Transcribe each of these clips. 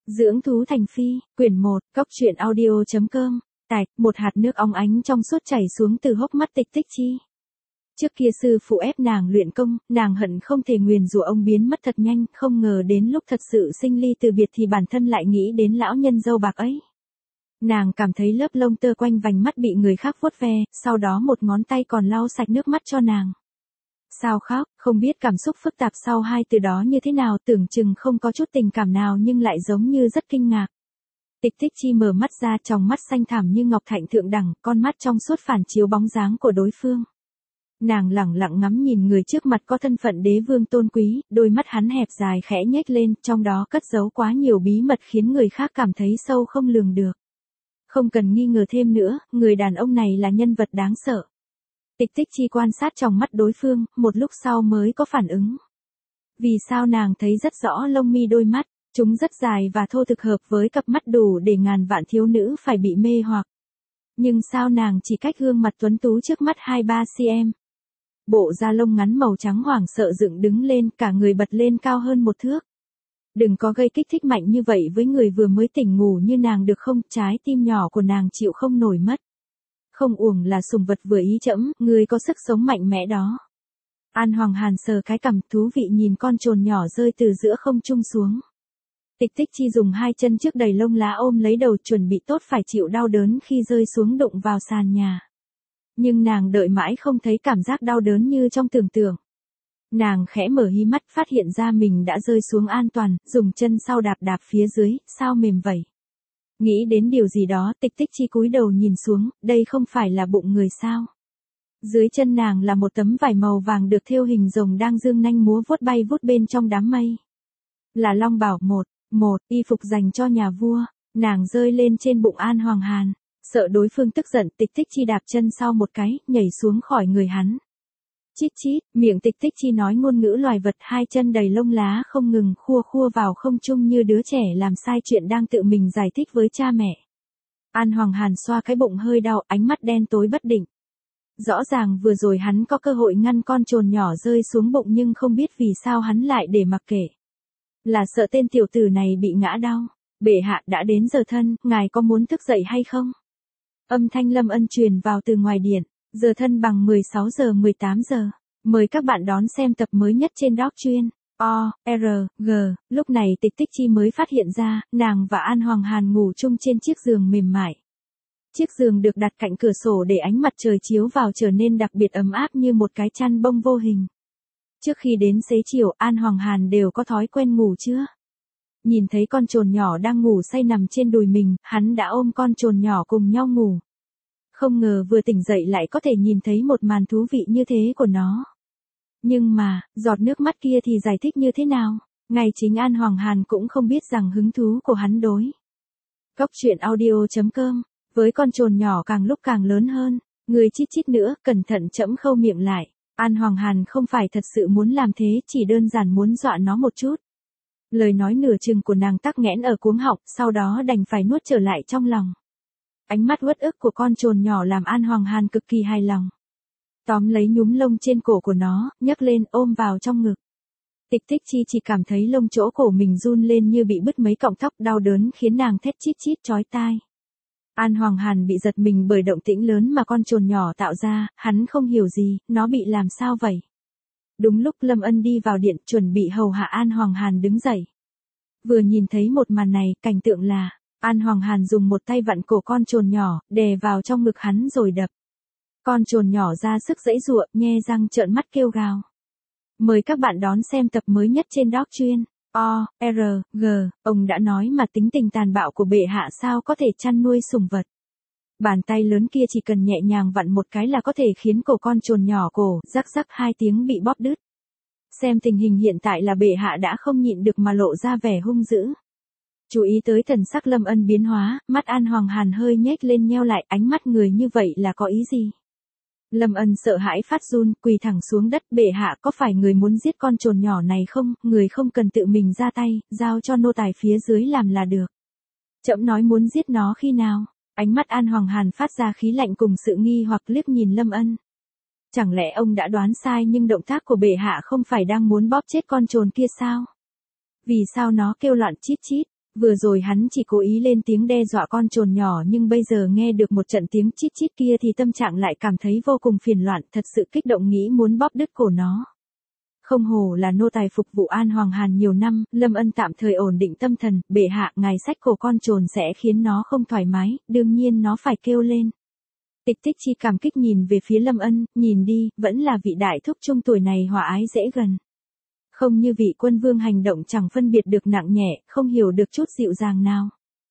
Dưỡng thú thành phi, quyển 1, Cóc truyện audio.com, tạch, một hạt nước óng ánh trong suốt chảy xuống từ hốc mắt Tịch Tích Chi. Trước kia sư phụ ép nàng luyện công, nàng hận không thể nguyền rủa ông biến mất thật nhanh, không ngờ đến lúc thật sự sinh ly từ biệt thì bản thân lại nghĩ đến lão nhân dâu bạc ấy. Nàng cảm thấy lớp lông tơ quanh vành mắt bị người khác vuốt ve, sau đó một ngón tay còn lau sạch nước mắt cho nàng. Sao khóc, không biết cảm xúc phức tạp sau hai từ đó như thế nào, tưởng chừng không có chút tình cảm nào nhưng lại giống như rất kinh ngạc. Tịch Tích Chi mở mắt ra, tròng mắt xanh thẳm như ngọc thạch thượng đẳng, con mắt trong suốt phản chiếu bóng dáng của đối phương. Nàng lẳng lặng ngắm nhìn người trước mặt có thân phận đế vương tôn quý, đôi mắt hắn hẹp dài khẽ nhếch lên, trong đó cất giấu quá nhiều bí mật khiến người khác cảm thấy sâu không lường được. Không cần nghi ngờ thêm nữa, người đàn ông này là nhân vật đáng sợ. Tịch Tích Chi quan sát trong mắt đối phương, một lúc sau mới có phản ứng. Vì sao nàng thấy rất rõ lông mi đôi mắt, chúng rất dài và thô thực hợp với cặp mắt đủ để ngàn vạn thiếu nữ phải bị mê hoặc. Nhưng sao nàng chỉ cách gương mặt tuấn tú trước mắt 2-3 cm. Bộ da lông ngắn màu trắng hoảng sợ dựng đứng lên, cả người bật lên cao hơn một thước. Đừng có gây kích thích mạnh như vậy với người vừa mới tỉnh ngủ như nàng được không, trái tim nhỏ của nàng chịu không nổi mất. Không uổng là sùng vật vừa ý trẫm, người có sức sống mạnh mẽ đó. An Hoàng Hàn sờ cái cằm, thú vị nhìn con trồn nhỏ rơi từ giữa không trung xuống. Tịch Tích Chi dùng hai chân trước đầy lông lá ôm lấy đầu, chuẩn bị tốt phải chịu đau đớn khi rơi xuống đụng vào sàn nhà. Nhưng nàng đợi mãi không thấy cảm giác đau đớn như trong tưởng tượng. Nàng khẽ mở hí mắt, phát hiện ra mình đã rơi xuống an toàn, dùng chân sau đạp đạp phía dưới, sao mềm vậy? Nghĩ đến điều gì đó, Tịch Tích Chi cúi đầu nhìn xuống, đây không phải là bụng người sao? Dưới chân nàng là một tấm vải màu vàng được thêu hình rồng đang dương nanh múa vuốt bay vút bên trong đám mây. Là Long Bảo một, y phục dành cho nhà vua. Nàng rơi lên trên bụng An Hoàng Hàn. Sợ đối phương tức giận, Tịch Tích Chi đạp chân sau một cái, nhảy xuống khỏi người hắn. Chít chít, miệng Tịch Tích Chi nói ngôn ngữ loài vật, hai chân đầy lông lá không ngừng khua khua vào không trung như đứa trẻ làm sai chuyện đang tự mình giải thích với cha mẹ. An Hoàng Hàn xoa cái bụng hơi đau, ánh mắt đen tối bất định. Rõ ràng vừa rồi hắn có cơ hội ngăn con trồn nhỏ rơi xuống bụng nhưng không biết vì sao hắn lại để mặc kệ. Là sợ tên tiểu tử này bị ngã đau. Bệ hạ đã đến giờ thân, ngài có muốn thức dậy hay không? Âm thanh Lâm Ân truyền vào từ ngoài điện. Giờ thân bằng 16 giờ 18 giờ. Mời các bạn đón xem tập mới nhất trên Doc Chuyên. O.R.G. Lúc này Tịch Tích Chi mới phát hiện ra, nàng và An Hoàng Hàn ngủ chung trên chiếc giường mềm mại. Chiếc giường được đặt cạnh cửa sổ để ánh mặt trời chiếu vào trở nên đặc biệt ấm áp như một cái chăn bông vô hình. Trước khi đến xế chiều, An Hoàng Hàn đều có thói quen ngủ chưa? Nhìn thấy con trồn nhỏ đang ngủ say nằm trên đùi mình, hắn đã ôm con trồn nhỏ cùng nhau ngủ. Không ngờ vừa tỉnh dậy lại có thể nhìn thấy một màn thú vị như thế của nó. Nhưng mà, giọt nước mắt kia thì giải thích như thế nào? Ngay chính An Hoàng Hàn cũng không biết rằng hứng thú của hắn đối. Cóc truyện audio.com, với con trồn nhỏ càng lúc càng lớn hơn, người chít chít nữa, cẩn thận trẫm khâu miệng lại. An Hoàng Hàn không phải thật sự muốn làm thế, chỉ đơn giản muốn dọa nó một chút. Lời nói nửa chừng của nàng tắc nghẽn ở cuống họng, sau đó đành phải nuốt trở lại trong lòng. Ánh mắt uất ức của con trồn nhỏ làm An Hoàng Hàn cực kỳ hài lòng. Tóm lấy nhúm lông trên cổ của nó, nhấc lên ôm vào trong ngực. Tịch Tích Chi chỉ cảm thấy lông chỗ cổ mình run lên như bị bứt mấy cọng tóc, đau đớn khiến nàng thét chít chít chói tai. An Hoàng Hàn bị giật mình bởi động tĩnh lớn mà con trồn nhỏ tạo ra, hắn không hiểu gì, nó bị làm sao vậy? Đúng lúc Lâm Ân đi vào điện chuẩn bị hầu hạ An Hoàng Hàn đứng dậy. Vừa nhìn thấy một màn này, cảnh tượng là, An Hoàng Hàn dùng một tay vặn cổ con trồn nhỏ, đè vào trong ngực hắn rồi đập. Con trồn nhỏ ra sức giãy giụa, nhe răng trợn mắt kêu gào. Mời các bạn đón xem tập mới nhất trên Doc Chuyên. O.R.G. Ông đã nói mà tính tình tàn bạo của bệ hạ sao có thể chăn nuôi sủng vật. Bàn tay lớn kia chỉ cần nhẹ nhàng vặn một cái là có thể khiến cổ con trồn nhỏ cổ, rắc rắc hai tiếng bị bóp đứt. Xem tình hình hiện tại là bệ hạ đã không nhịn được mà lộ ra vẻ hung dữ. Chú ý tới thần sắc Lâm Ân biến hóa, mắt An Hoàng Hàn hơi nhếch lên nheo lại, ánh mắt người như vậy là có ý gì? Lâm Ân sợ hãi phát run, quỳ thẳng xuống đất, bệ hạ có phải người muốn giết con trồn nhỏ này không? Người không cần tự mình ra tay, giao cho nô tài phía dưới làm là được. Trẫm nói muốn giết nó khi nào? Ánh mắt An Hoàng Hàn phát ra khí lạnh cùng sự nghi hoặc liếc nhìn Lâm Ân. Chẳng lẽ ông đã đoán sai nhưng động tác của bệ hạ không phải đang muốn bóp chết con trồn kia sao? Vì sao nó kêu loạn chít chít? Vừa rồi hắn chỉ cố ý lên tiếng đe dọa con trồn nhỏ nhưng bây giờ nghe được một trận tiếng chít chít kia thì tâm trạng lại cảm thấy vô cùng phiền loạn, thật sự kích động nghĩ muốn bóp đứt cổ nó. Không hổ là nô tài phục vụ An Hoàng Hàn nhiều năm, Lâm Ân tạm thời ổn định tâm thần, bệ hạ ngài xách cổ con trồn sẽ khiến nó không thoải mái, đương nhiên nó phải kêu lên. Tịch Tích Chi cảm kích nhìn về phía Lâm Ân, nhìn đi, vẫn là vị đại thúc trung tuổi này hòa ái dễ gần. Không như vị quân vương hành động chẳng phân biệt được nặng nhẹ, không hiểu được chút dịu dàng nào.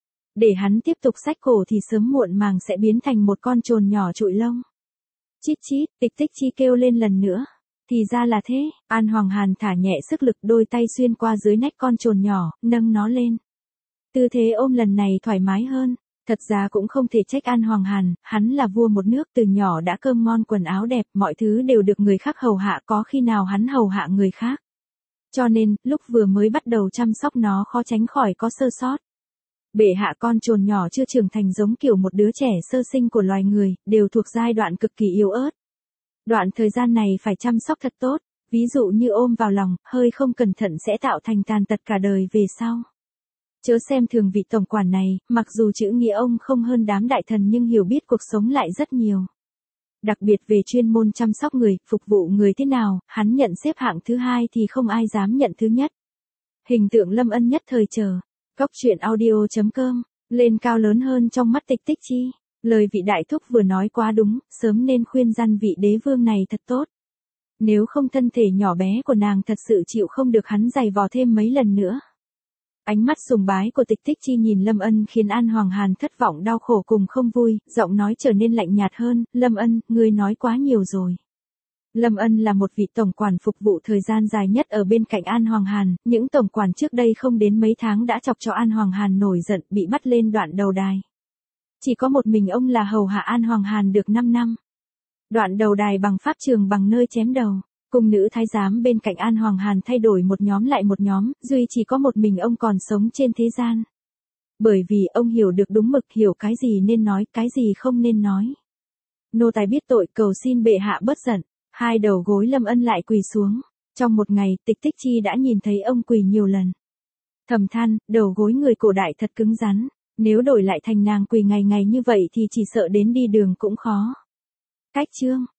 Để hắn tiếp tục xách cổ thì sớm muộn màng sẽ biến thành một con trồn nhỏ trụi lông. Chít chít, Tịch Tích Chi kêu lên lần nữa. Thì ra là thế, An Hoàng Hàn thả nhẹ sức lực, đôi tay xuyên qua dưới nách con trồn nhỏ, nâng nó lên. Tư thế ôm lần này thoải mái hơn. Thật ra cũng không thể trách An Hoàng Hàn, hắn là vua một nước, từ nhỏ đã cơm ngon quần áo đẹp, mọi thứ đều được người khác hầu hạ, có khi nào hắn hầu hạ người khác. Cho nên, lúc vừa mới bắt đầu chăm sóc nó khó tránh khỏi có sơ sót. Bệ hạ con trồn nhỏ chưa trưởng thành giống kiểu một đứa trẻ sơ sinh của loài người, đều thuộc giai đoạn cực kỳ yếu ớt. Đoạn thời gian này phải chăm sóc thật tốt, ví dụ như ôm vào lòng, hơi không cẩn thận sẽ tạo thành tàn tật cả đời về sau. Chớ xem thường vị tổng quản này, mặc dù chữ nghĩa ông không hơn đám đại thần nhưng hiểu biết cuộc sống lại rất nhiều. Đặc biệt về chuyên môn chăm sóc người, phục vụ người thế nào, hắn nhận xếp hạng thứ 2 thì không ai dám nhận thứ nhất. Hình tượng Lâm Ân nhất thời chờ. Cóc truyện audio.com, lên cao lớn hơn trong mắt Tịch Tích Chi. Lời vị đại thúc vừa nói quá đúng, sớm nên khuyên răn vị đế vương này thật tốt. Nếu không thân thể nhỏ bé của nàng thật sự chịu không được hắn giày vò thêm mấy lần nữa. Ánh mắt sùng bái của Tịch Tích Chi nhìn Lâm Ân khiến An Hoàng Hàn thất vọng đau khổ cùng không vui, giọng nói trở nên lạnh nhạt hơn, Lâm Ân, ngươi nói quá nhiều rồi. Lâm Ân là một vị tổng quản phục vụ thời gian dài nhất ở bên cạnh An Hoàng Hàn, những tổng quản trước đây không đến mấy tháng đã chọc cho An Hoàng Hàn nổi giận, bị bắt lên đoạn đầu đài. Chỉ có một mình ông là hầu hạ An Hoàng Hàn được 5 năm. Đoạn đầu đài bằng pháp trường bằng nơi chém đầu. Cung nữ thái giám bên cạnh An Hoàng Hàn thay đổi một nhóm lại một nhóm, duy chỉ có một mình ông còn sống trên thế gian. Bởi vì ông hiểu được đúng mực, hiểu cái gì nên nói, cái gì không nên nói. Nô tài biết tội, cầu xin bệ hạ bớt giận. Hai đầu gối Lâm Ân lại quỳ xuống. Trong một ngày, Tịch Tích Chi đã nhìn thấy ông quỳ nhiều lần. Thầm than, đầu gối người cổ đại thật cứng rắn. Nếu đổi lại thành nàng quỳ ngày ngày như vậy thì chỉ sợ đến đi đường cũng khó. Cách chương